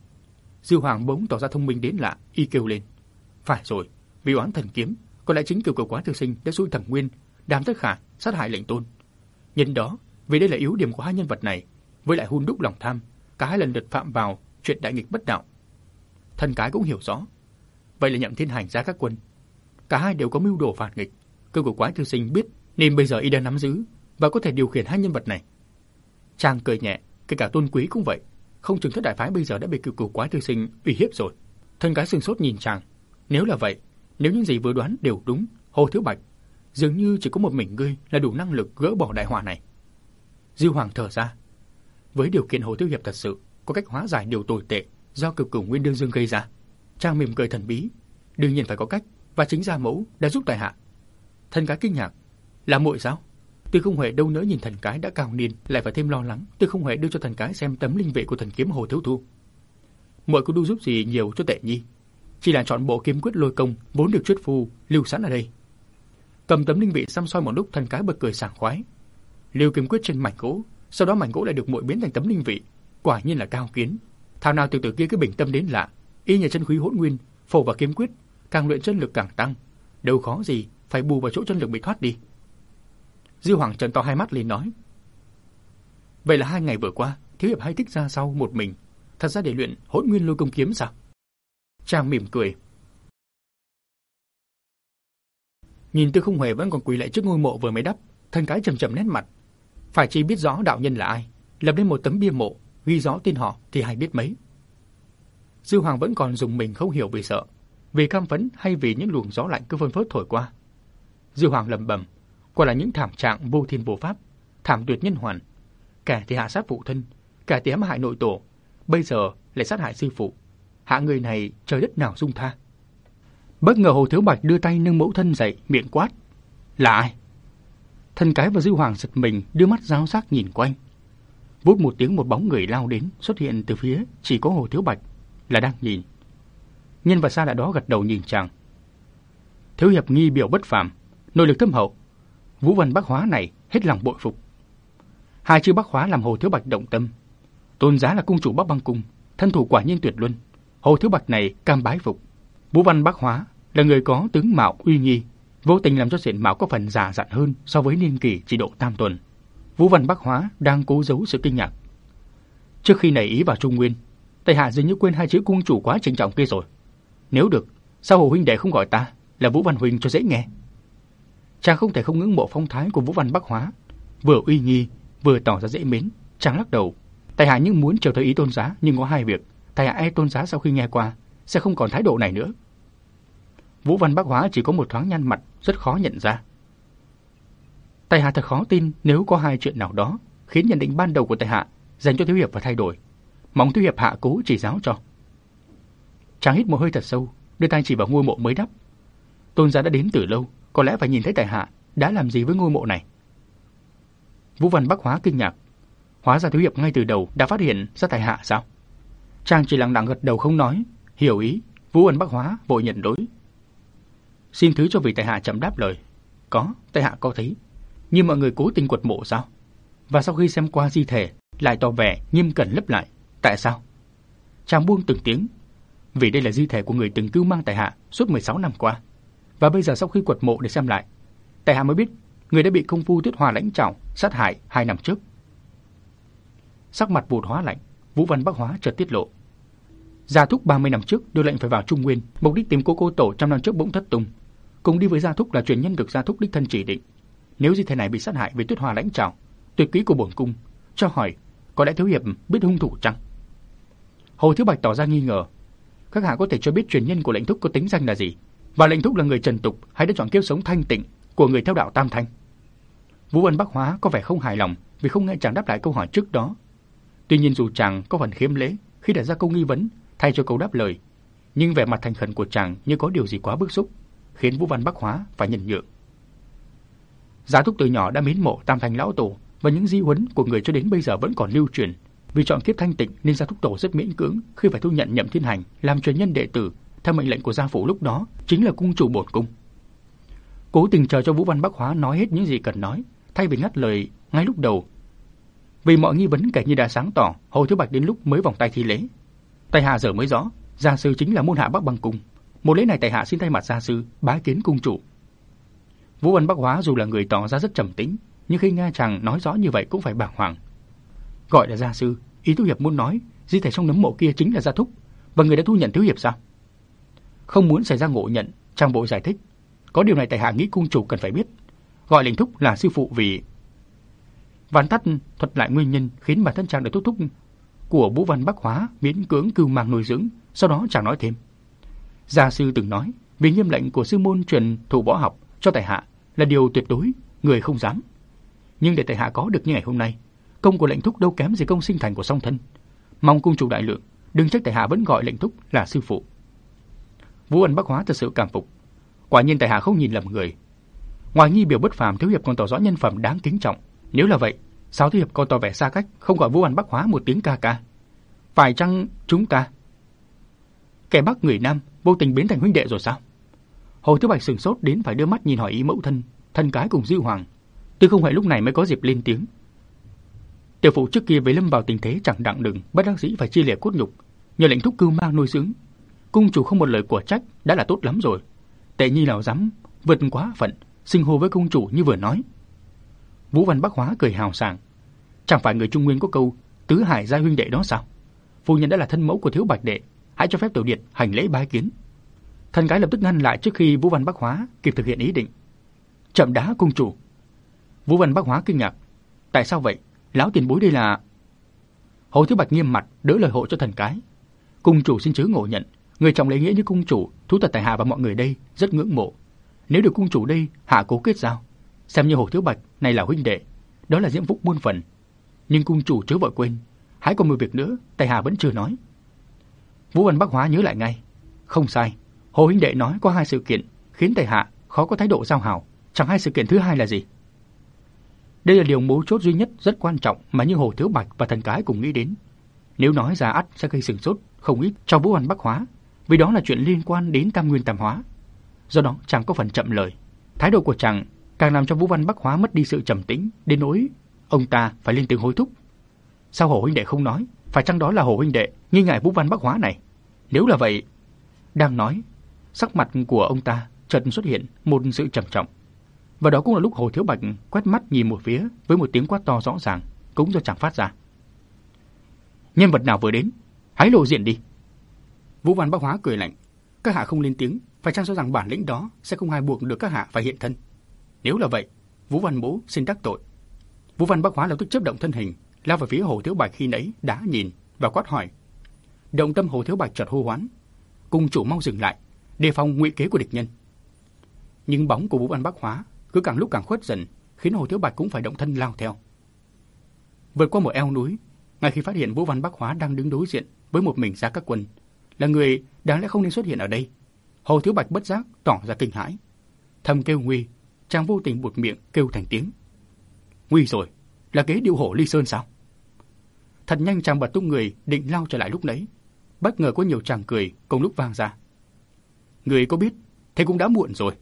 Dư Hoàng bỗng tỏ ra thông minh đến lạ, y kêu lên, phải rồi, vì oán thần kiếm, có lẽ chính Cửu quái thư sinh đã xui Thẩm Nguyên, Đàm Tất Khả sát hại lệnh tôn. Nhân đó, vì đây là yếu điểm của hai nhân vật này, với lại hun đúc lòng tham, cả hai lần lượt phạm vào chuyện đại nghịch bất đạo. Thân cái cũng hiểu rõ, vậy là Nhậm Thiên Hành ra các quân, cả hai đều có mưu đồ phản nghịch. Cửu quái thư sinh biết nên bây giờ y đang nắm giữ và có thể điều khiển hai nhân vật này. Chàng cười nhẹ, kể cả Tôn Quý cũng vậy, không chừng thất đại phái bây giờ đã bị Cửu quái thư sinh uy hiếp rồi. Thân cái sừng sốt nhìn chàng, nếu là vậy, nếu những gì vừa đoán đều đúng, Hồ Thiếu Bạch dường như chỉ có một mình ngươi là đủ năng lực gỡ bỏ đại họa này. Dư Hoàng thở ra, với điều kiện Hồ Thiếu Hiệp thật sự có cách hóa giải điều tồi tệ do Cửu Nguyên Đương Dương gây ra. Chàng mỉm cười thần bí, đương nhiên phải có cách, và chính Gia Mẫu đã giúp tại hạ. Thân cái kinh ngạc, là muội sao? Tư Không Huệ đâu nỡ nhìn thần cái đã cao niên lại phải thêm lo lắng. Tư Không Huệ đưa cho thần cái xem tấm linh vệ của thần kiếm Hồ Thiếu Thu. Muội có đu giúp gì nhiều cho Tệ Nhi, chỉ là chọn bộ kiếm quyết lôi công vốn được Chuyết Phu lưu sẵn ở đây. Cầm tấm linh vị xăm soi một lúc, thần cái bật cười sảng khoái. Lưu kiếm quyết trên mảnh gỗ, sau đó mảnh gỗ lại được muội biến thành tấm linh vị, quả nhiên là cao kiến. Thảo nào tiểu tử kia cứ bình tâm đến lạ, y nhờ chân khí hỗn nguyên phổ vào kiếm quyết, càng luyện chân lực càng tăng, đâu khó gì phải bù vào chỗ chân lực bị thoát đi. Dư Hoàng trợn to hai mắt lên nói, vậy là 2 ngày vừa qua Thiếu Hiệp hay thích ra sau một mình, thật ra để luyện hỗn nguyên lôi công kiếm sao? Chàng mỉm cười, nhìn Tư Không Huệ vẫn còn quỳ lại trước ngôi mộ vừa mới đắp, thân cái trầm trầm nét mặt. Phải chi biết rõ đạo nhân là ai, lập lên một tấm bia mộ ghi rõ tên họ thì hay biết mấy. Dư Hoàng vẫn còn dùng mình không hiểu vì sợ, vì cam phẫn hay vì những luồng gió lạnh cứ phơn phớt thổi qua. Dư Hoàng lẩm bẩm, quả là những thảm trạng vô thiên vô pháp, thảm tuyệt nhân hoàn. Kẻ thì hạ sát phụ thân, kẻ thì ám hại nội tổ, bây giờ lại sát hại sư phụ. Hạ người này trời đất nào dung tha. Bất ngờ Hồ Thiếu Bạch đưa tay nâng mẫu thân dậy, miệng quát, là ai? Thân cái và Dư Hoàng giật mình, đưa mắt giáo giác nhìn quanh. Vút một tiếng, một bóng người lao đến, xuất hiện từ phía chỉ có Hồ Thiếu Bạch là đang nhìn. Nhân vật xa lạ đó gật đầu nhìn chàng. Thiếu Hiệp nghi biểu bất phàm, nội lực thâm hậu, Vũ Văn Bắc Hóa này hết lòng bội phục. 2 chữ Bắc Hóa làm Hồ Thiếu Bạch động tâm. Tôn giá là cung chủ Bắc Băng Cung, thân thủ quả nhiên tuyệt luân. Hồ Thiếu Bạch này cam bái phục. Vũ Văn Bắc Hóa là người có tướng mạo uy nghi, vô tình làm cho diện mạo có phần già dặn hơn so với niên kỷ chỉ độ tam tuần. Vũ Văn Bắc Hóa đang cố giấu sự kinh ngạc. Trước khi nảy ý vào Trung Nguyên, tại hạ dường như quên 2 chữ cung chủ quá trịnh trọng kia rồi. Nếu được, sao Hồ huynh đệ không gọi ta là Vũ Văn huynh cho dễ nghe? Chàng không thể không ngưỡng mộ phong thái của Vũ Văn Bắc Hóa, vừa uy nghi vừa tỏ ra dễ mến. Chàng lắc đầu, tại hạ nhưng muốn chiều theo ý tôn giá, nhưng có 2 việc, tại hạ e tôn giá sau khi nghe qua sẽ không còn thái độ này nữa. Vũ Văn Bắc Hóa chỉ có một thoáng nhăn mặt, rất khó nhận ra. Tại hạ thật khó tin nếu có 2 chuyện nào đó khiến nhận định ban đầu của tại hạ dành cho Thiếu Hiệp phải thay đổi. Mong Thiếu Hiệp hạ cố chỉ giáo cho. Chàng hít một hơi thật sâu, đưa tay chỉ vào ngôi mộ mới đắp. Tôn giá đã đến từ lâu, có lẽ phải nhìn thấy tại hạ đã làm gì với ngôi mộ này. Vũ Văn Bắc Hóa kinh ngạc, hóa ra Thiếu Hiệp ngay từ đầu đã phát hiện ra tại hạ sao? Chàng chỉ lặng lặng gật đầu không nói, hiểu ý. Vũ Văn Bắc Hóa vội nhận lỗi, xin thứ cho vị tại hạ chậm đáp lời. Có, tại hạ có thấy, nhưng mọi người cố tình quật mộ sao? Và sau khi xem qua di thể lại tỏ vẻ nghiêm cẩn lấp lại, tại sao? Chàng buông từng tiếng, vì đây là di thể của người từng cứu mang tại hạ suốt 16 năm qua, và bây giờ sau khi quật mộ để xem lại, tại hạ mới biết người đã bị công phu Tuyết Hòa lãnh trảo sát hại 2 năm trước. Sắc mặt vụt hóa lạnh, Vũ Văn Bắc Hóa chợt tiết lộ, Gia Thúc 30 năm trước đưa lệnh phải vào Trung Nguyên, mục đích tìm cô tổ trăm năm trước bỗng thất tung. Cùng đi với Gia Thúc là truyền nhân được Gia Thúc đích thân chỉ định. Nếu di thể này bị sát hại vì Tuyết Hòa lãnh trảo, tuyệt kỹ của bổn cung, cho hỏi có lẽ thiếu hiệp biết hung thủ chăng? Hồ Thiếu Bạch tỏ ra nghi ngờ. Các hạ có thể cho biết truyền nhân của lệnh thúc có tính danh là gì, và lệnh thúc là người trần tục hay đã chọn kiếp sống thanh tịnh của người theo đạo Tam Thanh? Vũ Văn Bắc Hóa có vẻ không hài lòng vì không nghe chàng đáp lại câu hỏi trước đó. Tuy nhiên dù chàng có phần khiêm lễ khi đặt ra câu nghi vấn thay cho câu đáp lời, nhưng vẻ mặt thành khẩn của chàng như có điều gì quá bức xúc, khiến Vũ Văn Bắc Hóa phải nhẫn nhượng. Giá Thúc từ nhỏ đã mến mộ Tam Thanh lão tổ, và những di huấn của người cho đến bây giờ vẫn còn lưu truyền. Vì chọn kiếp thanh tịnh nên Giá Thúc tổ rất miễn cưỡng khi phải thu nhận Nhậm Thiên Hành làm truyền nhân đệ tử theo mệnh lệnh của gia phụ lúc đó, chính là cung chủ bổn cung. Cố tình chờ cho Vũ Văn Bắc Hóa nói hết những gì cần nói, thay vì ngắt lời ngay lúc đầu. Vì mọi nghi vấn kể như đã sáng tỏ, Hồ Thiếu Bạch đến lúc mới vòng tay thi lễ. Tại hạ giờ mới rõ, gia sư chính là môn hạ Bắc Băng Cung. Một lễ này tại hạ xin thay mặt gia sư bái kiến cung chủ. Vũ Văn Bắc Hóa dù là người tỏ ra rất trầm tĩnh, nhưng khi nghe chàng nói rõ như vậy cũng phải bàng hoàng. Gọi là gia sư, ý thiếu hiệp muốn nói di thể trong nấm mộ kia chính là Gia Thúc, và người đã thu nhận thiếu hiệp sao? Không muốn xảy ra ngộ nhận, chàng vội giải thích. Có điều này tại hạ nghĩ cung chủ cần phải biết. Gọi lệnh thúc là sư phụ vì... Ván tắt thuật lại nguyên nhân khiến bản thân chàng được thúc của Vũ Văn Bắc Hóa miễn cưỡng cưu mang nuôi dưỡng. Sau đó chàng nói thêm. Gia sư từng nói, vì nghiêm lệnh của sư môn truyền thụ võ học cho tại hạ là điều tuyệt đối, người không dám. Nhưng để tại hạ có được như ngày hôm nay, công của lệnh thúc đâu kém gì công sinh thành của song thân. Mong cung chủ đại lượng, đừng trách tại hạ vẫn gọi lệnh thúc là sư phụ. Vũ Văn Bắc Hóa thật sự cảm phục. Quả nhiên tại hạ không nhìn lầm người. Ngoài nghi biểu bất phàm, thiếu hiệp còn tỏ rõ nhân phẩm đáng kính trọng. Nếu là vậy, sao thiếu hiệp còn tỏ vẻ xa cách, không gọi Vũ Văn Bắc Hóa một tiếng ca ca? Phải chăng chúng ta kẻ Bắc người Nam vô tình biến thành huynh đệ rồi sao? Hồ Thiếu Bạch sửng sốt đến phải đưa mắt nhìn hỏi ý mẫu thân, thân cái cùng Dư Hoàng. Tuy không phải lúc này mới có dịp lên tiếng. Tiểu phụ trước kia với lâm vào tình thế chẳng đặng đừng, bất đắc dĩ phải chia lìa cốt nhục, nhờ lệnh thúc cưu mang nuôi dưỡng. Cung chủ không một lời của trách đã là tốt lắm rồi. Tệ nhi nào dám vượt quá phận, xưng hô với cung chủ như vừa nói. Vũ Văn Bắc Hóa cười hào sảng. Chẳng phải người Trung Nguyên có câu tứ hải giai huynh đệ đó sao? Phu nhân đã là thân mẫu của Thiếu Bạch đệ, hãy cho phép tiểu điệt hành lễ bái kiến. Thân gái lập tức ngăn lại trước khi Vũ Văn Bắc Hóa kịp thực hiện ý định. Chậm đã cung chủ. Vũ Văn Bắc Hóa kinh ngạc. Tại sao vậy? Lão tiền bối đây là... Hồ Thiếu Bạch nghiêm mặt đỡ lời hộ cho thần cái. Cung chủ xin chớ ngộ nhận, người trọng lễ nghĩa như cung chủ, thú thật tại hạ và mọi người đây rất ngưỡng mộ. Nếu được cung chủ đây hạ cố kết giao, xem như Hồ Thiếu Bạch này là huynh đệ, đó là diễm phúc muôn phần. Nhưng cung chủ chớ vội quên, hãy còn một việc nữa, tại hạ vẫn chưa nói. Vũ Văn Bắc Hóa nhớ lại ngay. Không sai, Hồ huynh đệ nói có hai sự kiện khiến tại hạ khó có thái độ giao hảo. Chẳng hai sự kiện thứ hai là gì? Đây là điều mấu chốt duy nhất rất quan trọng mà như Hồ Thiếu Bạch và thần cái cùng nghĩ đến. Nếu nói ra ắt sẽ gây sửng sốt không ít cho Vũ Văn Bắc Hóa, vì đó là chuyện liên quan đến tam nguyên tam hóa. Do đó chàng có phần chậm lời. Thái độ của chàng càng làm cho Vũ Văn Bắc Hóa mất đi sự trầm tĩnh, đến nỗi ông ta phải lên tiếng hối thúc. Sao Hồ huynh đệ không nói? Phải chăng đó là Hồ huynh đệ nghi ngại Vũ Văn Bắc Hóa này? Nếu là vậy, đang nói, sắc mặt của ông ta chợt xuất hiện một sự trầm trọng. Và đó cũng là lúc Hồ Thiếu Bạch quét mắt nhìn một phía với một tiếng quát to rõ ràng, cũng do chàng phát ra. Nhân vật nào vừa đến, hãy lộ diện đi. Vũ Văn Bắc Hóa cười lạnh. Các hạ không lên tiếng, phải chăng cho rằng bản lĩnh đó sẽ không ai buộc được các hạ phải hiện thân? Nếu là vậy, Vũ Văn Bố xin đắc tội. Vũ Văn Bắc Hóa lập tức chớp động thân hình, lao về phía Hồ Thiếu Bạch khi nãy đã nhìn và quát hỏi. Động tâm Hồ Thiếu Bạch chợt hô hoán. Cung chủ mau dừng lại, đề phòng ngụy kế của địch nhân. Nhưng bóng của Vũ Văn Bắc Hóa cứ càng lúc càng khuất dần, khiến Hồ Thiếu Bạch cũng phải động thân lao theo. Vượt qua một eo núi, ngay khi phát hiện Vũ Văn Bắc Hóa đang đứng đối diện với một mình Gia Các Quân, là người đáng lẽ không nên xuất hiện ở đây, Hồ Thiếu Bạch bất giác tỏ ra kinh hãi, thầm kêu nguy. Chàng vô tình buột miệng kêu thành tiếng. Nguy rồi, là kế điệu hổ Ly Sơn sao? Thật nhanh chàng bật tung người định lao trở lại lúc nãy, bất ngờ có nhiều tràng cười cùng lúc vang ra. Người có biết, thế cũng đã muộn rồi.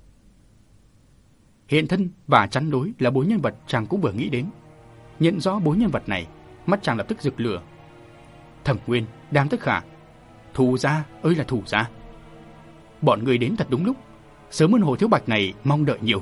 Hiện thân và chắn đối là bốn nhân vật chàng cũng vừa nghĩ đến. Nhận rõ bốn nhân vật này, mắt chàng lập tức rực lửa. Thẩm Nguyên, Đàm Tất Khả, Thủ gia ơi là Thủ gia. Bọn người đến thật đúng lúc, sớm hơn Hồ Thiếu Bạch này mong đợi nhiều.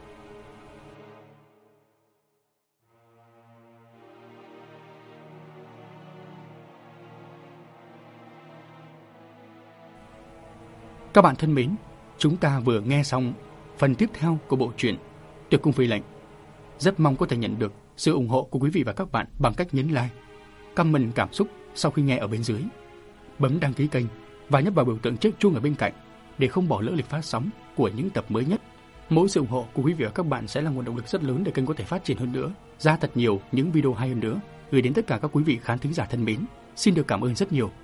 Các bạn thân mến, chúng ta vừa nghe xong phần tiếp theo của bộ truyện Tuyệt Cung Phi Lệnh. Rất mong có thể nhận được sự ủng hộ của quý vị và các bạn bằng cách nhấn like, comment cảm xúc sau khi nghe ở bên dưới. Bấm đăng ký kênh và nhấp vào biểu tượng chiếc chuông ở bên cạnh để không bỏ lỡ lịch phát sóng của những tập mới nhất. Mỗi sự ủng hộ của quý vị và các bạn sẽ là nguồn động lực rất lớn để kênh có thể phát triển hơn nữa, ra thật nhiều những video hay hơn nữa, gửi đến tất cả các quý vị khán thính giả thân mến. Xin được cảm ơn rất nhiều.